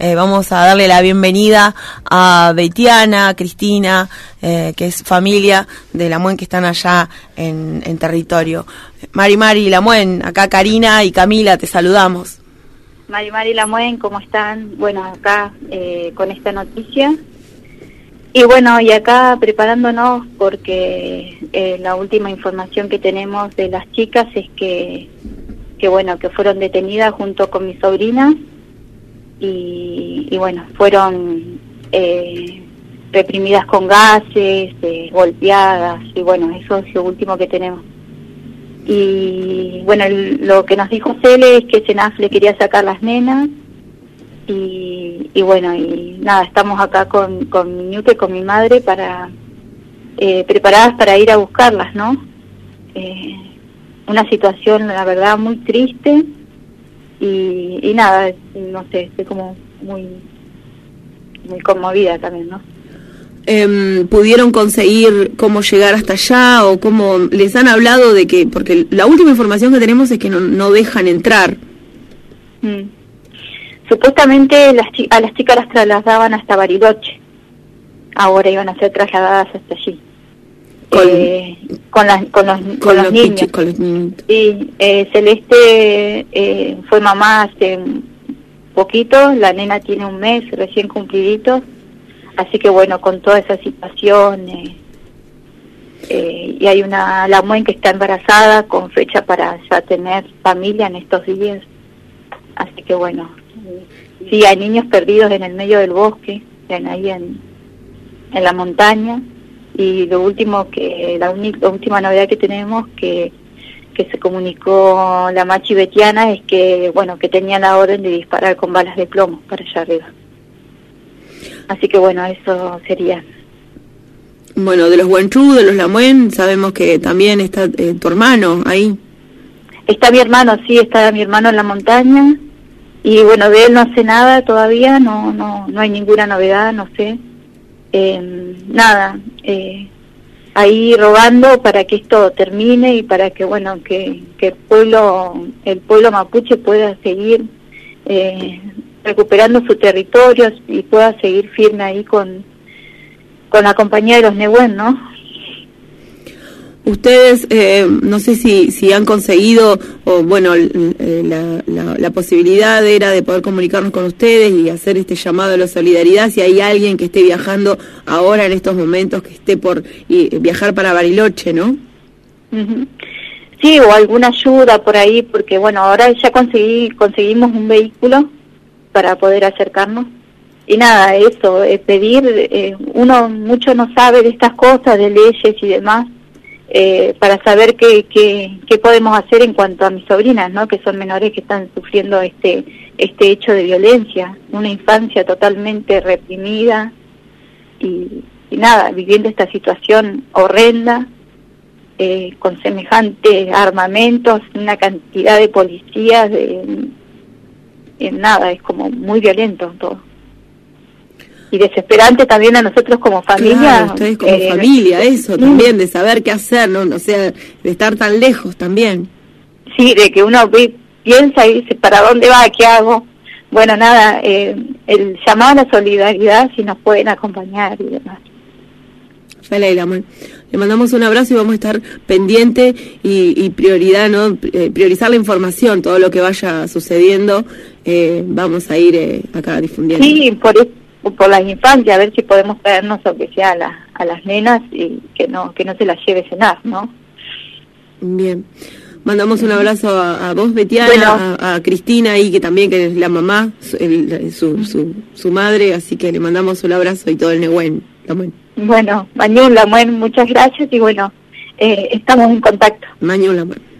vamos a darle la bienvenida a Betiana, a Cristina, que es familia de Lamuen, que están allá en territorio. Mari Lamuen, acá Karina y Camila, te saludamos. Mari Lamuen, ¿cómo están? Bueno, acá con esta noticia. Y bueno, y acá preparándonos porque la última información que tenemos de las chicas es que bueno, que fueron detenidas junto con mis sobrinas y bueno, fueron reprimidas con gases, golpeadas, y bueno, eso es lo último que tenemos. Y bueno, lo que nos dijo Cele es que Senaf le quería sacar las nenas y bueno, y nada, estamos acá con mi ñuque, con mi madre, para preparadas para ir a buscarlas, ¿no? Una situación, la verdad, muy triste y nada, no sé, estoy como muy conmovida también, ¿no? ¿Pudieron conseguir cómo llegar hasta allá o cómo les han hablado de que, porque la última información que tenemos es que no dejan entrar? Supuestamente a las chicas las trasladaban hasta Bariloche, ahora iban a ser trasladadas hasta allí. Con los niños. Sí, Celeste fue mamá hace poquito, la nena tiene un mes recién cumplidito, así que bueno, con toda esa situación, y hay una Lamuen que está embarazada con fecha para ya tener familia en estos días, así que bueno, sí, hay niños perdidos en el medio del bosque, ahí en la montaña. Y lo último la última novedad que tenemos que se comunicó la Machi Betiana es que bueno, que tenía la orden de disparar con balas de plomo para allá arriba. Así que bueno, eso sería. Bueno, de los Huenchú, de los Lamuen, sabemos que también está tu hermano ahí. Está mi hermano, sí, está mi hermano en la montaña, y bueno, de él no sé nada todavía, no hay ninguna novedad, no sé. Nada, ahí rogando para que esto termine y para que bueno, que el pueblo mapuche pueda seguir recuperando su territorio y pueda seguir firme ahí con la compañía de los Nehuen, ¿no? Ustedes, no sé si han conseguido, o bueno, la posibilidad era de poder comunicarnos con ustedes y hacer este llamado a la solidaridad, si hay alguien que esté viajando ahora en estos momentos, que esté por viajar para Bariloche, ¿no? Uh-huh. Sí, o alguna ayuda por ahí, porque bueno, ahora ya conseguimos un vehículo para poder acercarnos. Y nada, eso, pedir, uno mucho no sabe de estas cosas, de leyes y demás, para saber qué podemos hacer en cuanto a mis sobrinas, ¿no? Que son menores que están sufriendo este hecho de violencia, una infancia totalmente reprimida y nada, viviendo esta situación horrenda, con semejantes armamentos, una cantidad de policías, nada, es como muy violento todo. Y desesperante también a nosotros como familia. Claro, ustedes como familia, eso también, de saber qué hacer, ¿no? O sea, de estar tan lejos también. Sí, de que uno piensa y dice, ¿para dónde va? ¿Qué hago? Bueno, nada, el llamado a la solidaridad, si nos pueden acompañar y demás. Le mandamos un abrazo y vamos a estar pendiente y prioridad, ¿no? Priorizar la información, todo lo que vaya sucediendo, vamos a ir acá difundiendo. Sí, por las infancias, a ver si podemos traernos aunque sea a las nenas y que no se las lleve cenar, ¿no? Bien. Mandamos un abrazo a vos, Betiana, bueno, a Cristina ahí, que también que es la mamá, su madre, así que le mandamos un abrazo y todo el Nehuen. Bueno, Mañún, Lamuen, muchas gracias y bueno, estamos en contacto. Mañún, Lamuen.